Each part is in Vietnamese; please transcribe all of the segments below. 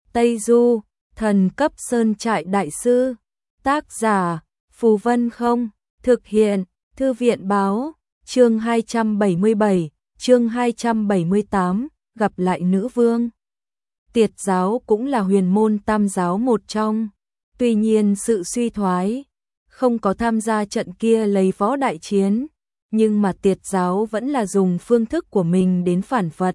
Tây Du, thần cấp sơn trại đại sư. Tác giả, Phù Vân Không, thực hiện, Thư viện Báo, chương 277, chương 278, gặp lại nữ vương. Tiệt giáo cũng là huyền môn tam giáo một trong, tuy nhiên sự suy thoái, không có tham gia trận kia lấy võ đại chiến, nhưng mà tiệt giáo vẫn là dùng phương thức của mình đến phản Phật.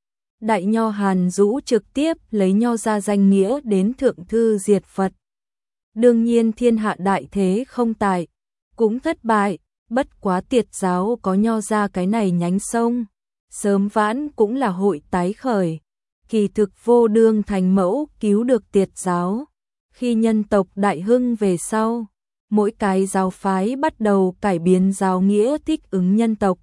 Đại nho Hàn Dũ trực tiếp lấy nho ra danh nghĩa đến thượng thư diệt Phật. Đương nhiên thiên hạ đại thế không tại, cũng thất bại, bất quá tiệt giáo có nho ra cái này nhánh sông, sớm vãn cũng là hội tái khởi. Kỳ thực Vô Đương thành mẫu cứu được tiệt giáo, khi nhân tộc đại hưng về sau, mỗi cái giáo phái bắt đầu cải biến giáo nghĩa thích ứng nhân tộc.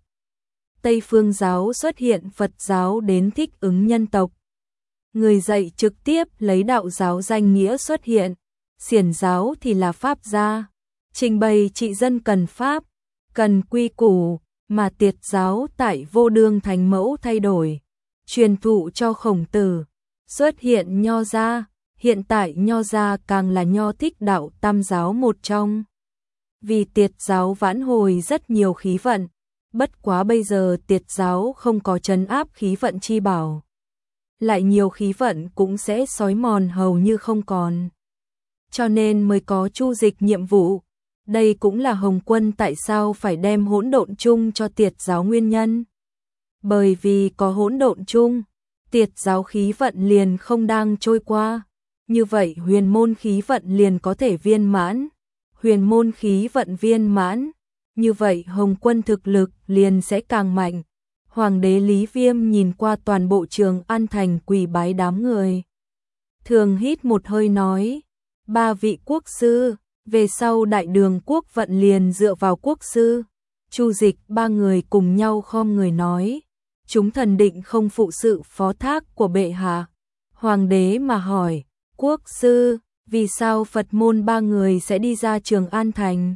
Tây phương giáo xuất hiện Phật giáo đến thích ứng nhân tộc. Người dạy trực tiếp lấy đạo giáo danh nghĩa xuất hiện, xiển giáo thì là pháp gia, trình bày trị dân cần pháp, cần quy củ, mà tiệt giáo tại Vô Đương thành mẫu thay đổi, truyền thụ cho Khổng Tử, xuất hiện nho gia, hiện tại nho gia càng là nho thích đạo tam giáo một trong. Vì tiệt giáo vãn hồi rất nhiều khí vận, bất quá bây giờ tiệt giáo không có trấn áp khí vận chi bảo. Lại nhiều khí vận cũng sẽ xói mòn hầu như không còn. Cho nên mới có chu dịch nhiệm vụ. Đây cũng là Hồng Quân tại sao phải đem hỗn độn chung cho tiệt giáo nguyên nhân. Bởi vì có hỗn độn chung, tiệt giáo khí vận liền không đang trôi qua. Như vậy huyền môn khí vận liền có thể viên mãn. Huyền môn khí vận viên mãn, như vậy Hồng Quân thực lực liền sẽ càng mạnh. Hoàng đế Lý Viêm nhìn qua toàn bộ Trường An thành quỳ bái đám người. Thường hít một hơi nói, 3 vị quốc sư, về sau đại đường quốc vận liền dựa vào quốc sư. Chu Dịch 3 người cùng nhau khom người nói, chúng thần định không phụ sự phó thác của bệ hạ. Hoàng đế mà hỏi, quốc sư, vì sao Phật môn 3 người sẽ đi ra Trường An thành?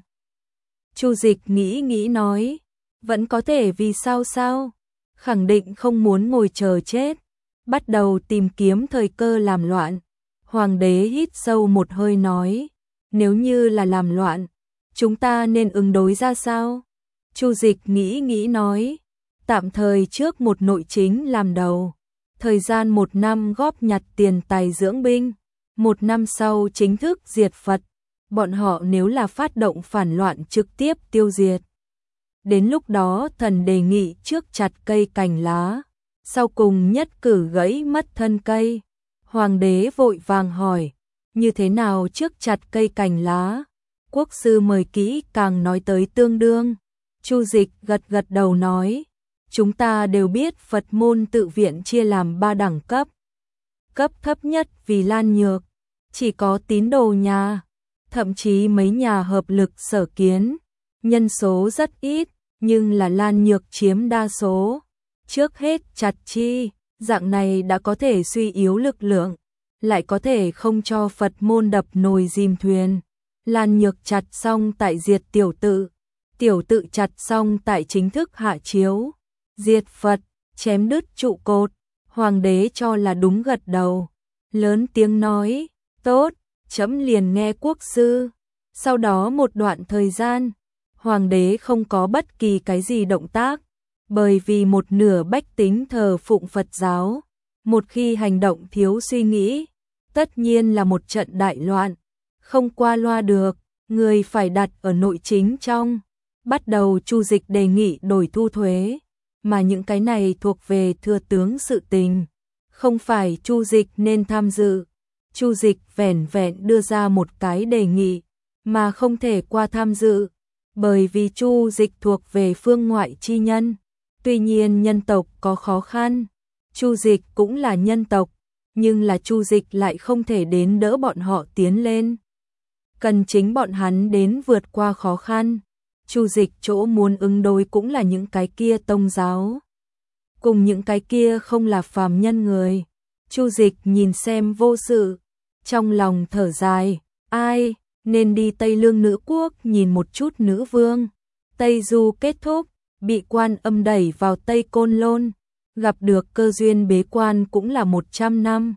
Chu Dịch nghĩ nói, vẫn có thể vì sao sao? Khẳng định không muốn ngồi chờ chết, bắt đầu tìm kiếm thời cơ làm loạn. Hoàng đế hít sâu một hơi nói, nếu như là làm loạn, chúng ta nên ứng đối ra sao? Chu Dịch nghĩ nói, tạm thời trước một nội chính làm đầu, thời gian 1 năm góp nhặt tiền tài dưỡng binh, 1 năm sau chính thức diệt Phật, bọn họ nếu là phát động phản loạn trực tiếp tiêu diệt. Đến lúc đó thần đề nghị trước chặt cây cành lá, sau cùng nhất cử gãy mất thân cây. Hoàng đế vội vàng hỏi, như thế nào trước chặt cây cành lá? Quốc sư mời kỹ càng nói tới tương đương. Chu Dịch gật đầu nói, chúng ta đều biết Phật môn tự viện chia làm 3 đẳng cấp. Cấp thấp nhất vì Lan Nhược, chỉ có tín đồ nhà, thậm chí mấy nhà hợp lực sở kiến, nhân số rất ít, nhưng là Lan Nhược chiếm đa số. Trước hết chặt chi, dạng này đã có thể suy yếu lực lượng, lại có thể không cho Phật môn đập nồi dìm thuyền. Lan Nhược chặt xong tại diệt tiểu tự chặt xong tại chính thức hạ chiếu, diệt Phật, chém đứt trụ cột. Hoàng đế cho là đúng gật đầu, lớn tiếng nói, tốt, chấm liền nghe quốc sư. Sau đó một đoạn thời gian, Hoàng đế không có bất kỳ cái gì động tác, bởi vì một nửa bách tính thờ phụng Phật giáo, một khi hành động thiếu suy nghĩ, tất nhiên là một trận đại loạn, không qua loa được, người phải đặt ở nội chính trong. Bắt đầu Chu Dịch đề nghị đổi thu thuế, mà những cái này thuộc về thừa tướng sự tình, không phải Chu Dịch nên tham dự. Chu Dịch vẻn vẹn đưa ra một cái đề nghị, mà không thể qua tham dự, bởi vì Chu Dịch thuộc về phương ngoại chi nhân. Tuy nhiên nhân tộc có khó khăn, Chu Dịch cũng là nhân tộc, nhưng là Chu Dịch lại không thể đến đỡ bọn họ tiến lên. Cần chính bọn hắn đến vượt qua khó khăn. Chu Dịch chỗ muốn ứng đối cũng là những cái kia tông giáo, cùng những cái kia không là phàm nhân người. Chu Dịch nhìn xem vô sự, trong lòng thở dài, ai nên đi Tây Lương nữ quốc nhìn một chút nữ vương. Tây Du kết thúc, bị Quan Âm đẩy vào Tây Côn Lôn, gặp được cơ duyên bế quan cũng là 100 năm.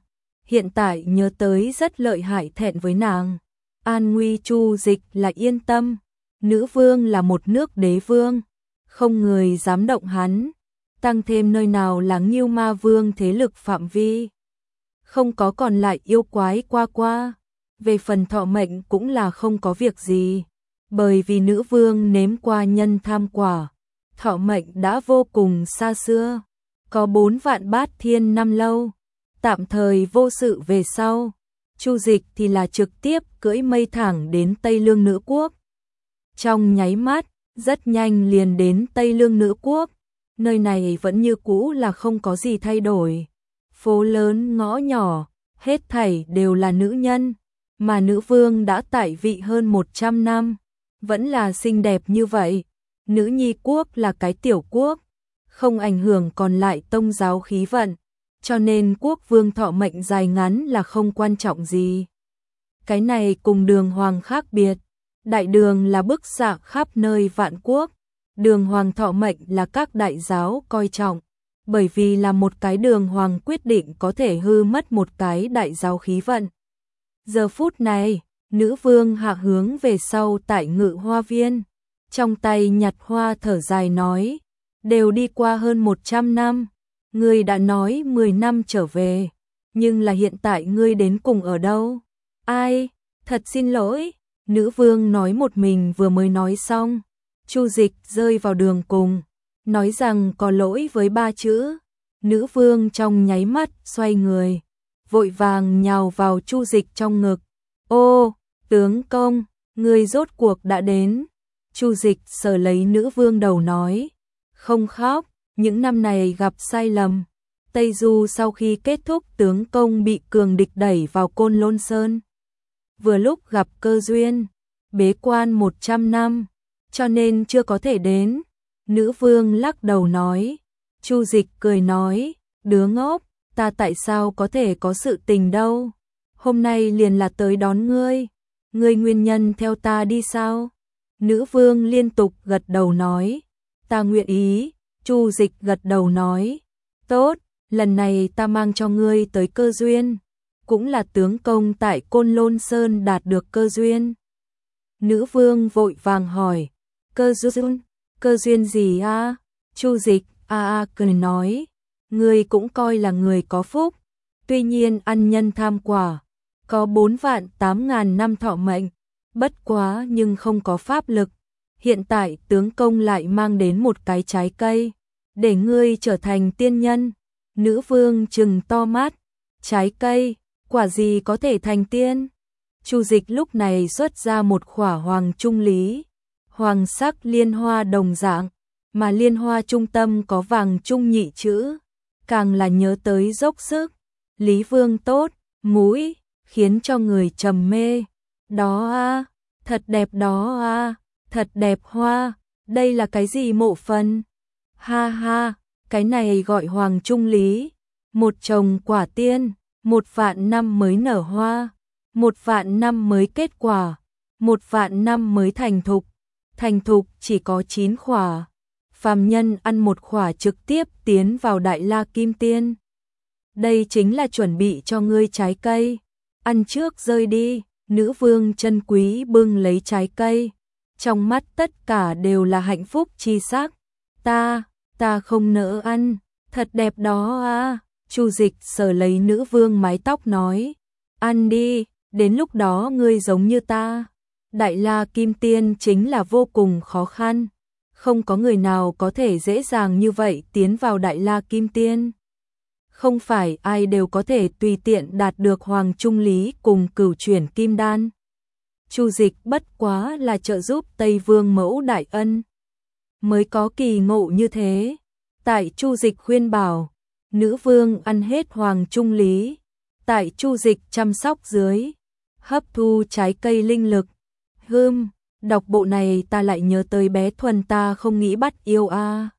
hiện tại nhớ tới rất lợi hại thẹn với nàng. An nguy Chu Dịch là yên tâm, nữ vương là một nước đế vương, không người dám động hắn, tăng thêm nơi nào là Ngưu Ma Vương thế lực phạm vi. Không có còn lại yêu quái qua qua, về phần thọ mệnh cũng là không có việc gì, bởi vì nữ vương nếm qua nhân tham quả, thọ mệnh đã vô cùng xa xưa, có 4 vạn bát thiên năm lâu, tạm thời vô sự về sau. Chu Dịch thì là trực tiếp cưỡi mây thẳng đến Tây Lương Nữ Quốc. Trong nháy mắt, rất nhanh liền đến Tây Lương Nữ Quốc, nơi này vẫn như cũ là không có gì thay đổi. Phố lớn ngõ nhỏ, hết thảy đều là nữ nhân, mà nữ vương đã tại vị hơn 100 năm, vẫn là xinh đẹp như vậy. Nữ nhi quốc là cái tiểu quốc, không ảnh hưởng còn lại tông giáo khí vận, cho nên quốc vương thọ mệnh dài ngắn là không quan trọng gì. Cái này cùng đường hoàng khác biệt, đại đường là bức xạ khắp nơi vạn quốc, đường hoàng thọ mệnh là các đại giáo coi trọng, bởi vì là một cái đường hoàng quyết định có thể hư mất một cái đại giáo khí vận. Giờ phút này, nữ vương hạ hướng về sau tại Ngự Hoa Viên, trong tay nhặt hoa thở dài nói, đều đi qua hơn 100 năm, ngươi đã nói 10 năm trở về, nhưng là hiện tại ngươi đến cùng ở đâu? Ai? Thật xin lỗi, nữ vương nói một mình vừa mới nói xong, Chu Dịch rơi vào đường cùng, nói rằng có lỗi với 3 chữ, nữ vương trong nháy mắt xoay người, vội vàng nhào vào Chu Dịch trong ngực. Ô, tướng công, ngươi rốt cuộc đã đến. Chu Dịch sờ lấy nữ vương đầu nói, không khóc, những năm này gặp sai lầm. Tây Du sau khi kết thúc tướng công bị cường địch đẩy vào Côn Lôn Sơn. Vừa lúc gặp cơ duyên, bế quan 100 năm, cho nên chưa có thể đến. Nữ vương lắc đầu nói, Chu Dịch cười nói, đứa ngốc, ta tại sao có thể có sự tình đâu, hôm nay liền là tới đón ngươi, ngươi nguyên nhân theo ta đi sao? Nữ vương liên tục gật đầu nói, ta nguyện ý. Chu Dịch gật đầu nói, tốt, lần này ta mang cho ngươi tới cơ duyên, cũng là tướng công tại Côn Lôn Sơn đạt được cơ duyên. Nữ vương vội vàng hỏi, cơ duyên gì a? Chu Dịch cười nói, ngươi cũng coi là người có phúc, tuy nhiên ăn nhân tham quả, có 4 vạn 8.000 năm thọ mệnh, bất quá nhưng không có pháp lực. Hiện tại tướng công lại mang đến một cái trái cây, để ngươi trở thành tiên nhân. Nữ vương trừng to mắt, trái cây, quả gì có thể thành tiên? Chu Dịch lúc này xuất ra một khỏa hoàng trung lý, hoàng sắc liên hoa đồng dạng, mà liên hoa trung tâm có vàng trung nhị chữ, càng là nhớ tới dốc sức. Lý vương tốt, mũi, khiến cho người trầm mê. Đó a, thật đẹp đó a, thật đẹp hoa, đây là cái gì mộ phần? Ha ha, cái này gọi hoàng trung lý, một trồng quả tiên, 1 vạn năm mới nở hoa, 1 vạn năm mới kết quả, 1 vạn năm mới thành thục chỉ có 9 khỏa. Phàm nhân ăn 1 khỏa trực tiếp tiến vào Đại La Kim Tiên. Đây chính là chuẩn bị cho ngươi trái cây, ăn trước rơi đi. Nữ vương chân quý bưng lấy trái cây, trong mắt tất cả đều là hạnh phúc chi sắc. Ta không nỡ ăn, thật đẹp đó a. Chu Dịch sờ lấy nữ vương mái tóc nói, ăn đi, đến lúc đó ngươi giống như ta. Đại La Kim Tiên chính là vô cùng khó khăn, không có người nào có thể dễ dàng như vậy tiến vào Đại La Kim Tiên. Không phải ai đều có thể tùy tiện đạt được hoàng trung lý cùng cửu chuyển kim đan. Chu Dịch bất quá là trợ giúp Tây Vương Mẫu đại ân, mới có kỳ ngộ như thế. Tại Chu Dịch khuyên bảo, nữ vương ăn hết hoàng trung lý, tại Chu Dịch chăm sóc dưới, hấp thu trái cây linh lực. Đọc bộ này ta lại nhớ tới bé Thuần ta không nghĩ bắt yêu a.